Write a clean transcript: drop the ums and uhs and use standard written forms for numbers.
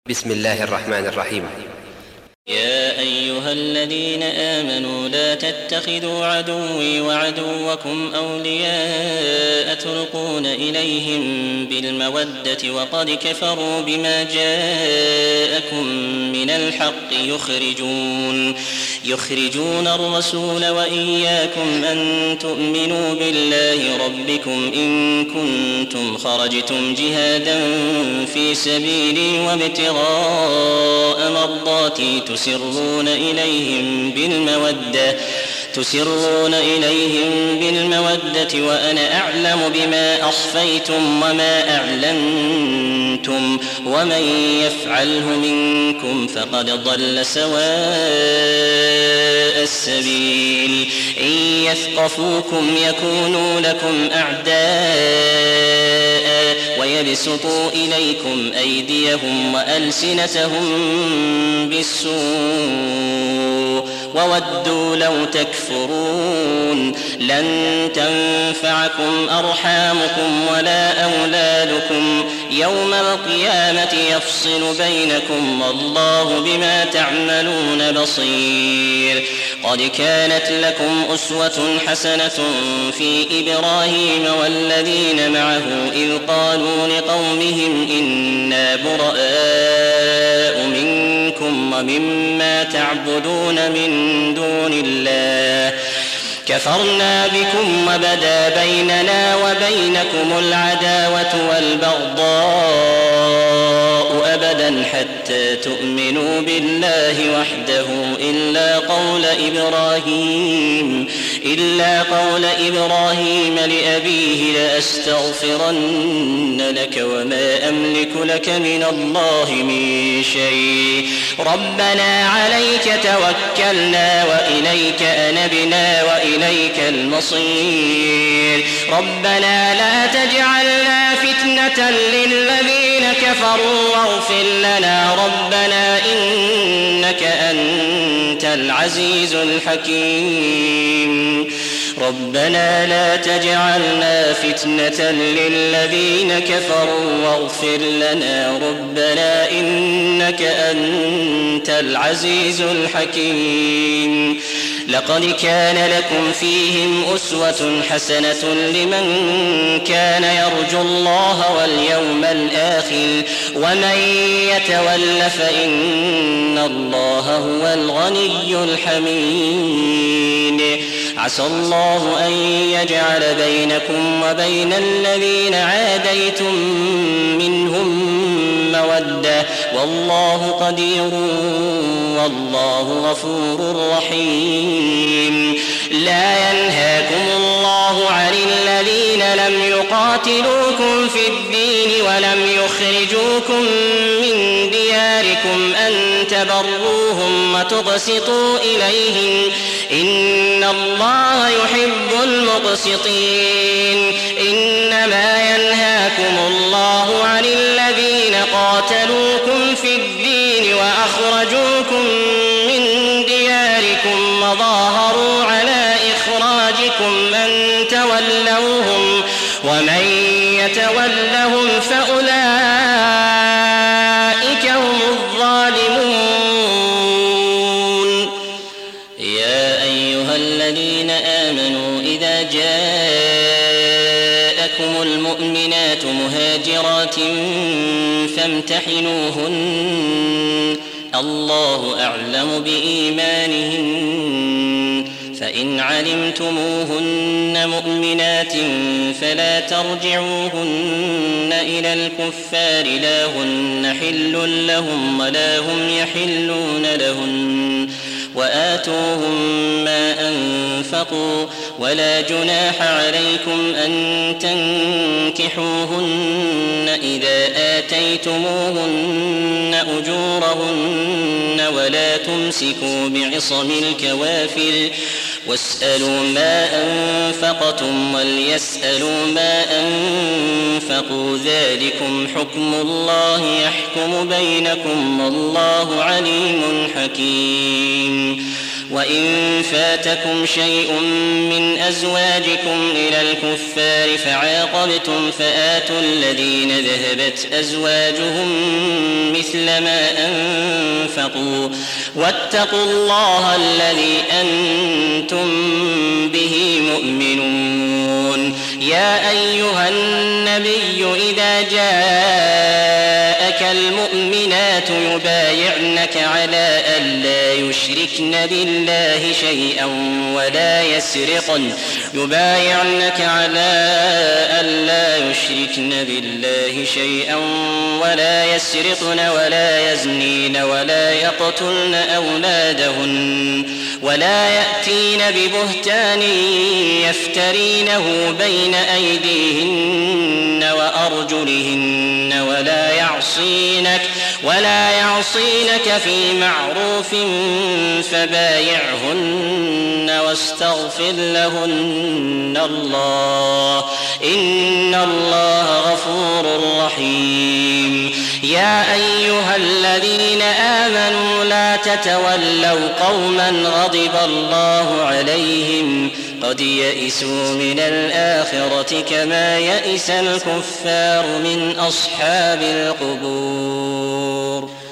بسم الله الرحمن الرحيم. يا أيها الذين آمنوا لا تتخذوا عدوي وعدوكم أولياء تلقون إليهم بالمودة وقد كفروا بما جاءكم من الحق يخرجون الرسول وإياكم أن تؤمنوا بالله ربكم إن كنتم خرجتم جهادا في سبيلي وابتغاء مرضاتي تسرون إليهم بالمودة وأنا أعلم بما أخفيتم وما أعلنتم ومن يفعله منكم فقد ضل سواء السبيل إن يثقفوكم يكونوا لكم أعداء ويبسطوا إليكم أيديهم وألسنتهم بالسوء وودوا لو تكفرون لن تنفعكم أرحامكم ولا أولادكم يوم القيامة يفصل بينكم والله بما تعملون بصير. قد كانت لكم أسوة حسنة في إبراهيم والذين معه إذ قالوا لقومهم إنا براء منكم ومما تعبدون من دون الله كفرنا بكم وبدا بيننا وبينكم العداوة والبغضاء أبدا حتى تؤمنوا بالله وحده إلا قول إبراهيم لأبيه لأستغفرن لك وما أملك لك من الله من شيء ربنا عليك توكلنا وإليك أنبنا وإليك المصير ربنا لا تجعلنا فتنة للذين كفروا واغفر لنا ربنا إنك أنت العزيز الحكيم ربنا لا تجعلنا فتنة للذين كفروا واغفر لنا ربنا إنك أنت العزيز الحكيم. لقد كان لكم فيهم أسوة حسنة لمن كان يرجو الله واليوم الآخر ومن يتول فإن الله هو الغني الحميد. عسى الله أن يجعل بينكم وبين الذين عاديتم منهم مودة والله قدير والله غفور رحيم. لا ينهاكم الله عن الذين لم يقاتلوكم في الدين ولم يخرجوكم من دياركم أن تبروهم وتقسطوا إليهم إن الله يحب المقسطين. إنما ينهاكم الله عن الذين قاتلوكم في الدين وأخرجوكم من دياركم وظاهروا على إخراجكم أن تولوهم ومن يتولهم فأولئك هم الظالمون. يا أيها الذين آمنوا إذا جاءكم المؤمنات مهاجرات فامتحنوهن الله أعلم بإيمانهن فإن علمتموهن مؤمنات فلا ترجعوهن إلى الكفار لا هن حل لهم ولا هم يحلون لهن وآتوهم ما أنفقوا ولا جناح عليكم أن تنكحوهن إذا آتيتموهن أجورهن ولا تمسكوا بعصم الكوافر واسألوا ما أنفقتم وليسألوا ما أنفقوا ذلكم حكم الله يحكم بينكم والله عليم حكيم. وإن فاتكم شيء من أزواجكم إلى الكفار فعاقبتم فآتوا الذين ذهبت أزواجهم مثل ما أنفقوا واتقوا الله الذي أنتم به مؤمنون. يا أيها النبي إذا جاءك المؤمنات يبايعنك على ألا يشركن بالله شيئا ولا يسرقن ولا يزنين ولا يقتلن أولادهن ولا يأتين ببهتان يفترينه بين أيديهن وأرجلهن ولا يعصينك في معروف فبايعهن واستغفر لهن الله إن الله غفور رحيم. يا أيها الذين آمنوا لا تتولوا قوما غضب الله عليهم قد يئسوا من الآخرة كما يئس الكفار من أصحاب القبور.